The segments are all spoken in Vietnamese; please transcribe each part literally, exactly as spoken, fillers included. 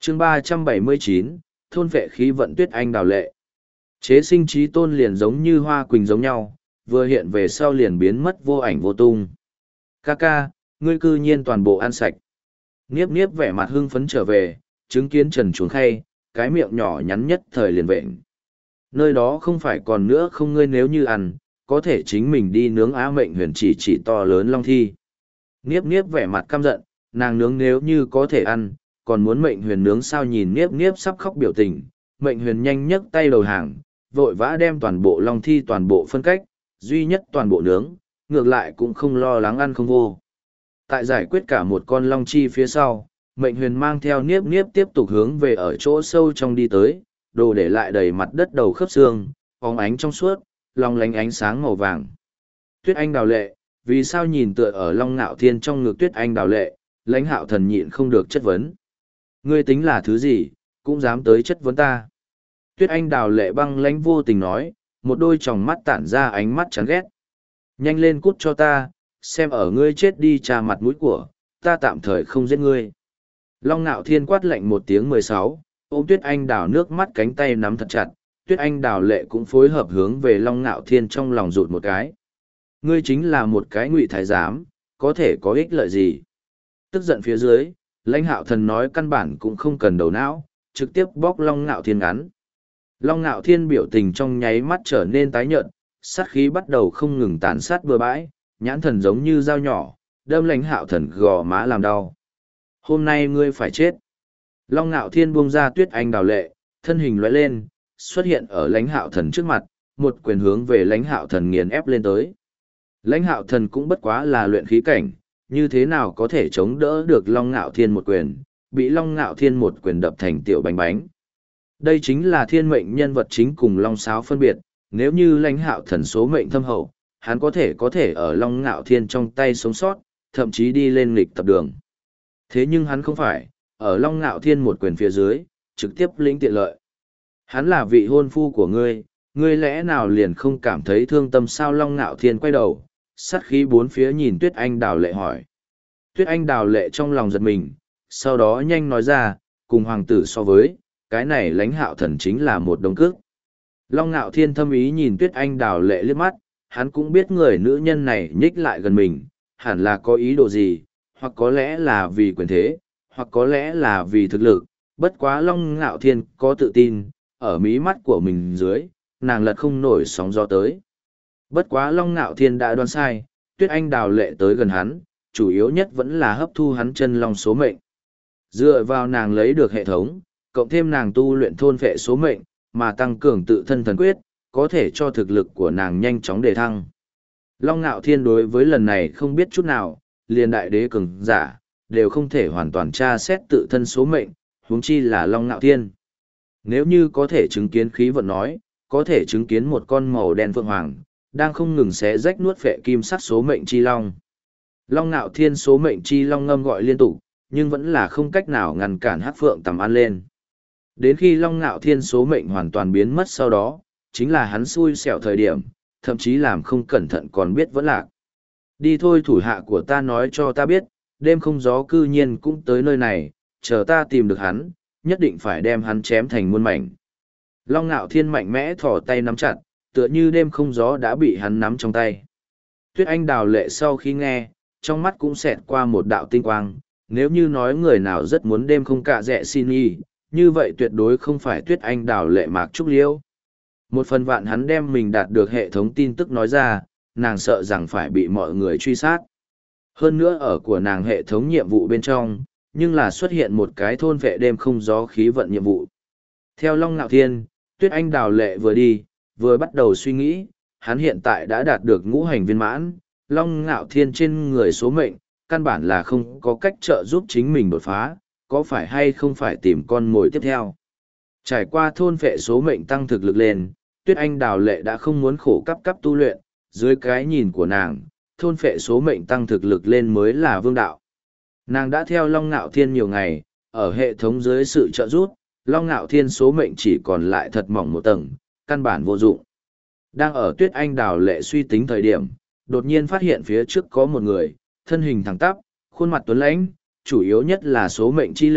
chương ba trăm bảy mươi chín, thôn vệ khí vận Tuyết Anh Đào Lệ. Chế sinh trí tôn liền giống như hoa quỳnh giống nhau, vừa hiện về sau liền biến mất vô ảnh vô tung. Ca ca, ngươi cư nhiên toàn bộ ăn sạch. Niếp niếp vẻ mặt hưng phấn trở về, chứng kiến trần chuồng khay, cái miệng nhỏ nhắn nhất thời liền vệnh. Nơi đó không phải còn nữa không, ngươi nếu như ăn, có thể chính mình đi nướng á mệnh huyền chỉ chỉ to lớn long thi. Niếp niếp vẻ mặt căm giận, nàng nướng nếu như có thể ăn, còn muốn mệnh huyền nướng sao? Nhìn niếp niếp sắp khóc biểu tình, mệnh huyền nhanh nhấc tay đầu hàng, vội vã đem toàn bộ long thi toàn bộ phân cách, duy nhất toàn bộ nướng, ngược lại cũng không lo lắng ăn không vô. Tại giải quyết cả một con long chi phía sau, mệnh huyền mang theo niếp niếp tiếp tục hướng về ở chỗ sâu trong đi tới, đồ để lại đầy mặt đất đầu khớp xương, phóng ánh trong suốt, long lánh ánh sáng màu vàng. Tuyết Anh Đào Lệ, vì sao nhìn tựa ở Long Ngạo Thiên trong ngực Tuyết Anh Đào Lệ, Lãnh Hạo Thần nhịn không được chất vấn. Ngươi tính là thứ gì, cũng dám tới chất vấn ta. Tuyết Anh Đào Lệ băng lãnh vô tình nói, một đôi tròng mắt tản ra ánh mắt chán ghét. Nhanh lên cút cho ta, xem ở ngươi chết đi trà mặt mũi của, ta tạm thời không giết ngươi. Long Ngạo Thiên quát lạnh một tiếng mười sáu, ôm Tuyết Anh Đào nước mắt cánh tay nắm thật chặt, Tuyết Anh Đào Lệ cũng phối hợp hướng về Long Ngạo Thiên trong lòng rụt một cái. Ngươi chính là một cái ngụy thái giám, có thể có ích lợi gì? Tức giận phía dưới, Lãnh Hạo Thần nói căn bản cũng không cần đầu não, trực tiếp bóc Long Ngạo Thiên ngắn. Long Ngạo Thiên biểu tình trong nháy mắt trở nên tái nhợt, sát khí bắt đầu không ngừng tàn sát bừa bãi, nhãn thần giống như dao nhỏ, đâm Lãnh Hạo Thần gò má làm đau. Hôm nay ngươi phải chết. Long Ngạo Thiên buông ra Tuyết Anh Đào Lệ, thân hình lóe lên, xuất hiện ở Lãnh Hạo Thần trước mặt, một quyền hướng về Lãnh Hạo Thần nghiền ép lên tới. Lãnh Hạo Thần cũng bất quá là luyện khí cảnh, như thế nào có thể chống đỡ được Long Ngạo Thiên một quyền, bị Long Ngạo Thiên một quyền đập thành tiểu bánh bánh. Đây chính là thiên mệnh nhân vật chính cùng Long Sáo phân biệt, nếu như Lãnh Hạo Thần số mệnh thâm hậu, hắn có thể có thể ở Long Ngạo Thiên trong tay sống sót, thậm chí đi lên nghịch tập đường. Thế nhưng hắn không phải, ở Long Ngạo Thiên một quyền phía dưới, trực tiếp lĩnh tiện lợi. Hắn là vị hôn phu của ngươi, ngươi lẽ nào liền không cảm thấy thương tâm sao? Long Ngạo Thiên quay đầu, sát khí bốn phía nhìn Tuyết Anh Đào Lệ hỏi. Tuyết Anh Đào Lệ trong lòng giật mình, sau đó nhanh nói ra, cùng hoàng tử so với, cái này Lãnh Hạo Thần chính là một đồng cước. Long Ngạo Thiên thâm ý nhìn Tuyết Anh Đào Lệ liếc mắt, hắn cũng biết người nữ nhân này nhích lại gần mình, hẳn là có ý đồ gì, hoặc có lẽ là vì quyền thế, hoặc có lẽ là vì thực lực, bất quá Long Ngạo Thiên có tự tin, ở mí mắt của mình dưới, nàng lật không nổi sóng gió tới. Bất quá Long Ngạo Thiên đã đoán sai, Tuyết Anh Đào Lệ tới gần hắn, chủ yếu nhất vẫn là hấp thu hắn chân long số mệnh. Dựa vào nàng lấy được hệ thống, cộng thêm nàng tu luyện thôn phệ số mệnh, mà tăng cường tự thân thần quyết, có thể cho thực lực của nàng nhanh chóng đề thăng. Long Ngạo Thiên đối với lần này không biết chút nào, liền đại đế cường giả, đều không thể hoàn toàn tra xét tự thân số mệnh, huống chi là Long Ngạo Thiên. Nếu như có thể chứng kiến khí vận nói, có thể chứng kiến một con màu đen phượng hoàng, đang không ngừng xé rách nuốt phệ kim sắc số mệnh chi long. Long Ngạo Thiên số mệnh chi long ngâm gọi liên tục, nhưng vẫn là không cách nào ngăn cản hắc phượng tầm ăn lên. Đến khi Long Ngạo Thiên số mệnh hoàn toàn biến mất sau đó, chính là hắn xui xẻo thời điểm, thậm chí làm không cẩn thận còn biết vẫn lạc. Đi thôi, thủ hạ của ta nói cho ta biết, đêm không gió cư nhiên cũng tới nơi này, chờ ta tìm được hắn, nhất định phải đem hắn chém thành muôn mảnh. Long Ngạo Thiên mạnh mẽ thỏ tay nắm chặt, tựa như đêm không gió đã bị hắn nắm trong tay. Tuyết Anh Đào Lệ sau khi nghe, trong mắt cũng xẹt qua một đạo tinh quang, nếu như nói người nào rất muốn đêm không cạ rẽ xin y, như vậy tuyệt đối không phải Tuyết Anh Đào Lệ Mạc Trúc Liễu. Một phần vạn hắn đem mình đạt được hệ thống tin tức nói ra, nàng sợ rằng phải bị mọi người truy sát. Hơn nữa ở của nàng hệ thống nhiệm vụ bên trong, nhưng là xuất hiện một cái thôn vệ đêm không gió khí vận nhiệm vụ. Theo Long Ngạo Thiên, Tuyết Anh Đào Lệ vừa đi, vừa bắt đầu suy nghĩ, hắn hiện tại đã đạt được ngũ hành viên mãn, Long Ngạo Thiên trên người số mệnh, căn bản là không có cách trợ giúp chính mình đột phá, có phải hay không phải tìm con mồi tiếp theo. Trải qua thôn vệ số mệnh tăng thực lực lên, Tuyết Anh Đào Lệ đã không muốn khổ cấp cấp tu luyện, dưới cái nhìn của nàng, thôn vệ số mệnh tăng thực lực lên mới là vương đạo. Nàng đã theo Long Ngạo Thiên nhiều ngày, ở hệ thống dưới sự trợ giúp, Long Ngạo Thiên số mệnh chỉ còn lại thật mỏng một tầng, căn bản vô dụng. Đang ở Tuyết Anh Đào Lệ suy tính thời điểm, đột nhiên phát hiện phía trước có một người, thân hình thẳng tắp, khuôn mặt tuấn lãnh, chủ yếu nhất là số mệnh chi lực,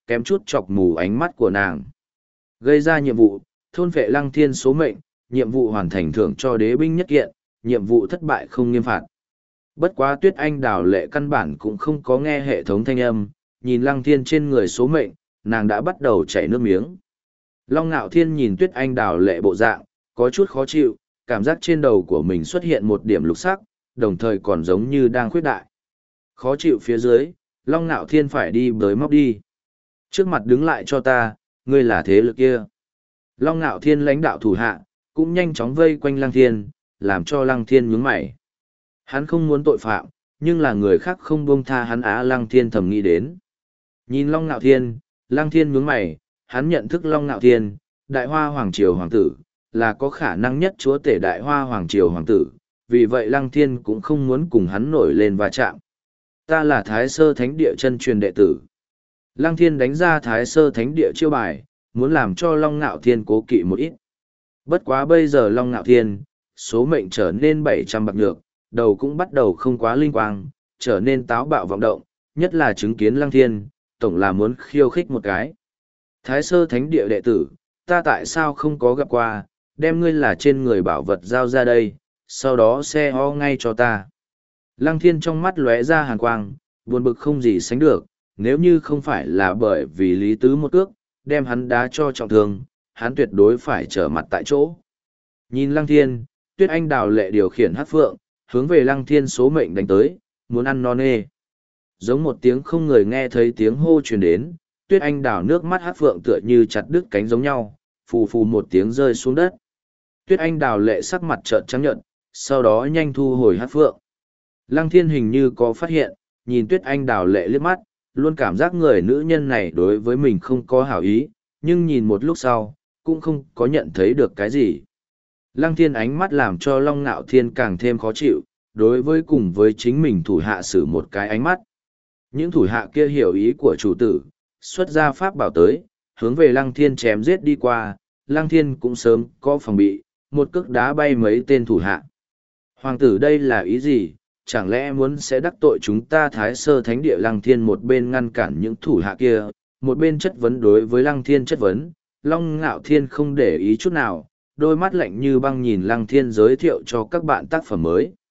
kém chút chọc mù ánh mắt của nàng. Gây ra nhiệm vụ, thôn vệ lăng thiên số mệnh, nhiệm vụ hoàn thành thưởng cho đế binh nhất kiện, nhiệm vụ thất bại không nghiêm phạt. Bất quá Tuyết Anh Đào Lệ căn bản cũng không có nghe hệ thống thanh âm, nhìn lăng thiên trên người số mệnh, nàng đã bắt đầu chảy nước miếng. Long Nạo Thiên nhìn Tuyết Anh Đào Lệ bộ dạng, có chút khó chịu, cảm giác trên đầu của mình xuất hiện một điểm lục sắc, đồng thời còn giống như đang khuyết đại. Khó chịu phía dưới, Long Nạo Thiên phải đi bới móc đi. Trước mặt đứng lại cho ta, ngươi là thế lực kia. Long Nạo Thiên lãnh đạo thủ hạ, cũng nhanh chóng vây quanh Lăng Thiên, làm cho Lăng Thiên nhướng mày. Hắn không muốn tội phạm, nhưng là người khác không buông tha hắn á. Lăng Thiên thầm nghĩ đến. Nhìn Long Nạo Thiên, Lăng Thiên nhướng mày, hắn nhận thức Long Nạo Thiên, Đại Hoa Hoàng Triều Hoàng tử, là có khả năng nhất chúa tể Đại Hoa Hoàng Triều Hoàng tử, vì vậy Lăng Thiên cũng không muốn cùng hắn nổi lên va chạm. Ta là Thái Sơ Thánh Địa chân truyền đệ tử. Lăng Thiên đánh ra Thái Sơ Thánh Địa chiêu bài, muốn làm cho Long Nạo Thiên cố kỵ một ít. Bất quá bây giờ Long Nạo Thiên, số mệnh trở nên bảy trăm bạc nhược, đầu cũng bắt đầu không quá linh quang, trở nên táo bạo vọng động, nhất là chứng kiến Lăng Thiên, tổng là muốn khiêu khích một cái. Thái Sơ Thánh Địa đệ tử, ta tại sao không có gặp qua, đem ngươi là trên người bảo vật giao ra đây, sau đó xe ho ngay cho ta. Lăng Thiên trong mắt lóe ra hàn quang, buồn bực không gì sánh được, nếu như không phải là bởi vì Lý Tứ một cước, đem hắn đá cho trọng thương, hắn tuyệt đối phải trở mặt tại chỗ. Nhìn Lăng Thiên, Tuyết Anh Đào Lệ điều khiển hát phượng, hướng về Lăng Thiên số mệnh đánh tới, muốn ăn non nê. Giống một tiếng không người nghe thấy tiếng hô truyền đến, Tuyết Anh Đào nước mắt hát phượng tựa như chặt đứt cánh giống nhau, phù phù một tiếng rơi xuống đất. Tuyết Anh Đào Lệ sắc mặt trợn trắng nhợt, sau đó nhanh thu hồi hát phượng. Lăng Thiên hình như có phát hiện, nhìn Tuyết Anh Đào Lệ liếc mắt, luôn cảm giác người nữ nhân này đối với mình không có hảo ý, nhưng nhìn một lúc sau, cũng không có nhận thấy được cái gì. Lăng Thiên ánh mắt làm cho Long Nạo Thiên càng thêm khó chịu, đối với cùng với chính mình thủ hạ xử một cái ánh mắt. Những thủ hạ kia hiểu ý của chủ tử, xuất ra pháp bảo tới, hướng về Lăng Thiên chém giết đi qua, Lăng Thiên cũng sớm có phòng bị, một cước đá bay mấy tên thủ hạ. Hoàng tử đây là ý gì? Chẳng lẽ muốn sẽ đắc tội chúng ta Thái Sơ Thánh Địa? Lăng Thiên một bên ngăn cản những thủ hạ kia, một bên chất vấn đối với Lăng Thiên chất vấn, Long Ngạo Thiên không để ý chút nào, đôi mắt lạnh như băng nhìn Lăng Thiên giới thiệu cho các bạn tác phẩm mới.